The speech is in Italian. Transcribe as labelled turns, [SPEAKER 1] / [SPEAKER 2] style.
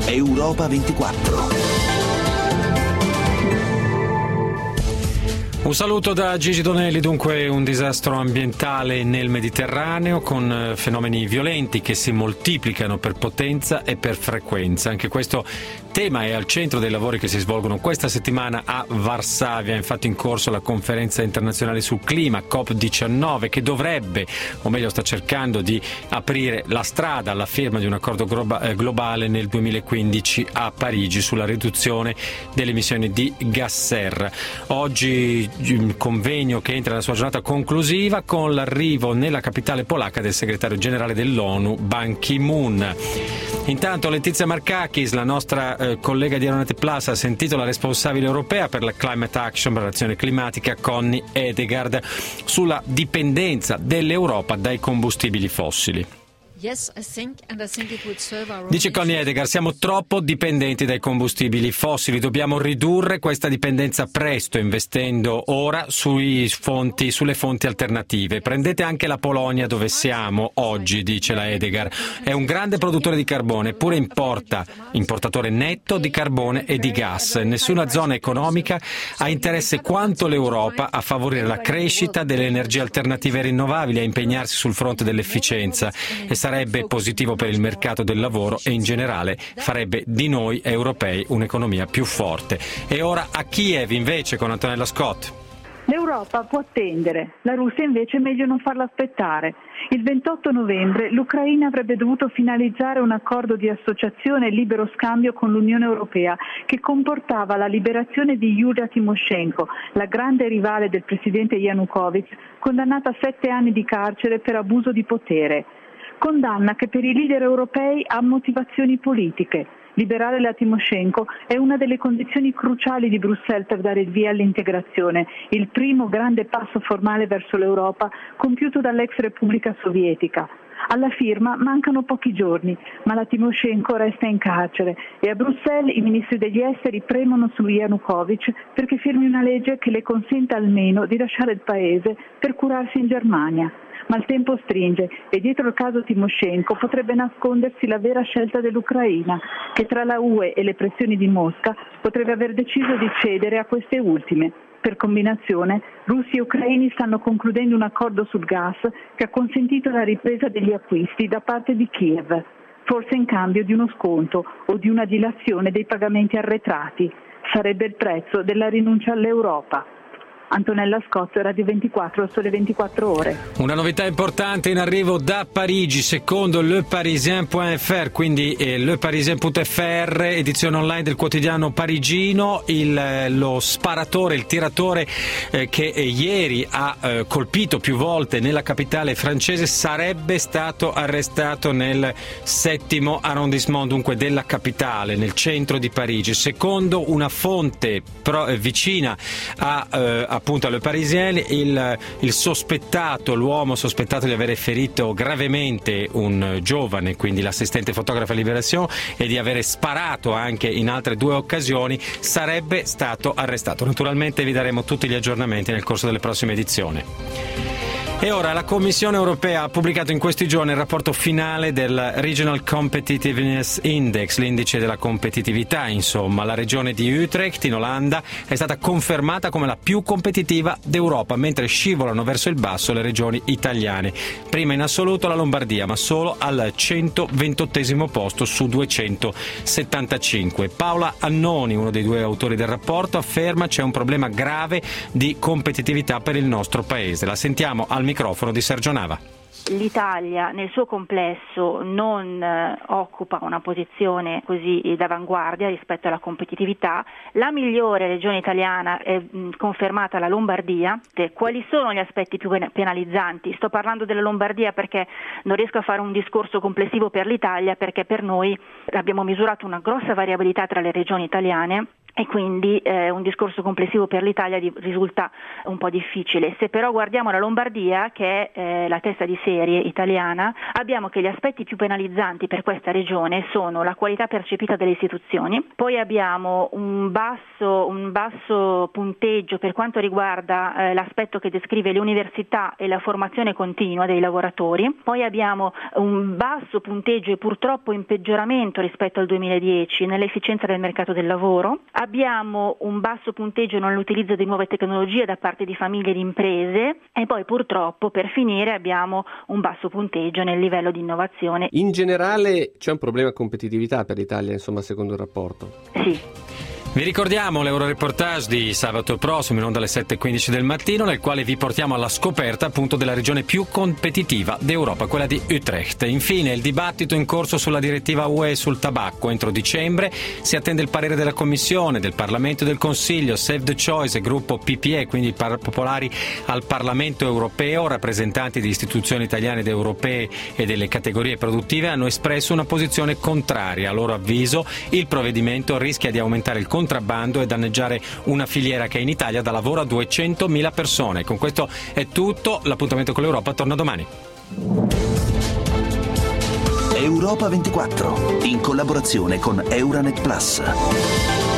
[SPEAKER 1] Europa 24.
[SPEAKER 2] Un saluto da Gigi Donelli. Dunque un disastro ambientale nel Mediterraneo con fenomeni violenti che si moltiplicano per potenza e per frequenza. Anche questo tema è al centro dei lavori che si svolgono questa settimana a Varsavia. Infatti in corso la conferenza internazionale sul clima COP19 che dovrebbe, o meglio sta cercando di aprire la strada alla firma di un accordo globale nel 2015 a Parigi sulla riduzione delle emissioni di gas serra. Oggi un convegno che entra nella sua giornata conclusiva con l'arrivo nella capitale polacca del segretario generale dell'ONU Ban Ki-moon. Intanto Letizia Markakis, la nostra collega di Aeronautic Plus, ha sentito la responsabile europea per la Climate Action, per l'azione climatica, Connie Hedegaard, sulla dipendenza dell'Europa dai combustibili fossili. Dice Connie Hedegaard, siamo troppo dipendenti dai combustibili fossili, dobbiamo ridurre questa dipendenza presto, investendo ora sulle fonti alternative. Prendete anche la Polonia dove siamo oggi, dice la Hedegaard, è un grande produttore di carbone, eppure importatore netto di carbone e di gas. Nessuna zona economica ha interesse quanto l'Europa a favorire la crescita delle energie alternative rinnovabili, a impegnarsi sul fronte dell'efficienza, e sarebbe positivo per il mercato del lavoro e in generale farebbe di noi europei un'economia più forte. E ora a Kiev invece con Antonella Scott.
[SPEAKER 3] L'Europa può attendere, la Russia invece è meglio non farla aspettare. Il 28 novembre l'Ucraina avrebbe dovuto finalizzare un accordo di associazione e libero scambio con l'Unione Europea che comportava la liberazione di Yulia Tymoshenko, la grande rivale del presidente Yanukovych, condannata a 7 anni di carcere per abuso di potere. Condanna che per i leader europei ha motivazioni politiche. Liberare la Tymoshenko è una delle condizioni cruciali di Bruxelles per dare il via all'integrazione, il primo grande passo formale verso l'Europa compiuto dall'ex Repubblica Sovietica. Alla firma mancano pochi giorni, ma la Tymoshenko resta in carcere e a Bruxelles i ministri degli esteri premono su Yanukovych perché firmi una legge che le consenta almeno di lasciare il paese per curarsi in Germania. Ma il tempo stringe e dietro il caso Tymoshenko potrebbe nascondersi la vera scelta dell'Ucraina, che tra la UE e le pressioni di Mosca potrebbe aver deciso di cedere a queste ultime. Per combinazione, russi e ucraini stanno concludendo un accordo sul gas che ha consentito la ripresa degli acquisti da parte di Kiev, forse in cambio di uno sconto o di una dilazione dei pagamenti arretrati. Sarebbe il prezzo della rinuncia all'Europa. Antonella Scott, Radio 24, Sole 24 Ore.
[SPEAKER 2] Una novità importante in arrivo da Parigi, secondo leparisien.fr, quindi leparisien.fr, edizione online del quotidiano parigino. Lo sparatore, il tiratore che ieri ha colpito più volte nella capitale francese sarebbe stato arrestato nel 7° arrondissement, dunque della capitale, nel centro di Parigi. Secondo una fonte vicina appunto a Le Parisien, il sospettato, l'uomo sospettato di avere ferito gravemente un giovane, quindi l'assistente fotografa Libération, e di avere sparato anche in altre 2 occasioni, sarebbe stato arrestato. Naturalmente vi daremo tutti gli aggiornamenti nel corso delle prossime edizioni. E ora la Commissione europea ha pubblicato in questi giorni il rapporto finale del Regional Competitiveness Index, l'indice della competitività, insomma. La regione di Utrecht in Olanda è stata confermata come la più competitiva d'Europa, mentre scivolano verso il basso le regioni italiane. Prima in assoluto la Lombardia, ma solo al 128° posto su 275. Paola Annoni, uno dei 2 autori del rapporto, afferma c'è un problema grave di competitività per il nostro paese. La sentiamo al microfono di Sergio Nava.
[SPEAKER 4] L'Italia nel suo complesso non occupa una posizione così d'avanguardia rispetto alla competitività. La migliore regione italiana è confermata la Lombardia. Quali sono gli aspetti più penalizzanti? Sto parlando della Lombardia perché non riesco a fare un discorso complessivo per l'Italia, perché per noi abbiamo misurato una grossa variabilità tra le regioni italiane e quindi un discorso complessivo per l'Italia risulta un po' difficile. Se però guardiamo la Lombardia, che è la testa di serie italiana, abbiamo che gli aspetti più penalizzanti per questa regione sono la qualità percepita delle istituzioni, poi abbiamo un basso punteggio per quanto riguarda l'aspetto che descrive le università e la formazione continua dei lavoratori, poi abbiamo un basso punteggio e purtroppo in peggioramento rispetto al 2010 nell'efficienza del mercato del lavoro. Abbiamo un basso punteggio nell'utilizzo di nuove tecnologie da parte di famiglie e di imprese e poi purtroppo per finire abbiamo un basso punteggio nel livello di innovazione.
[SPEAKER 5] In generale c'è un problema di competitività per l'Italia, insomma, secondo il rapporto?
[SPEAKER 4] Sì.
[SPEAKER 2] Vi ricordiamo l'Euroreportage di sabato prossimo in onda alle 7:15 del mattino, nel quale vi portiamo alla scoperta appunto della regione più competitiva d'Europa, quella di Utrecht. Infine il dibattito in corso sulla direttiva UE sul tabacco. Entro dicembre si attende il parere della Commissione, del Parlamento e del Consiglio. Save the Choice, gruppo PPE, quindi popolari al Parlamento europeo, rappresentanti di istituzioni italiane ed europee e delle categorie produttive hanno espresso una posizione contraria. A loro avviso il provvedimento rischia di aumentare il contrabbando e danneggiare una filiera che in Italia dà lavoro a 200.000 persone. Con questo è tutto, l'appuntamento con l'Europa torna domani.
[SPEAKER 1] Europa 24, in collaborazione con Euranet Plus.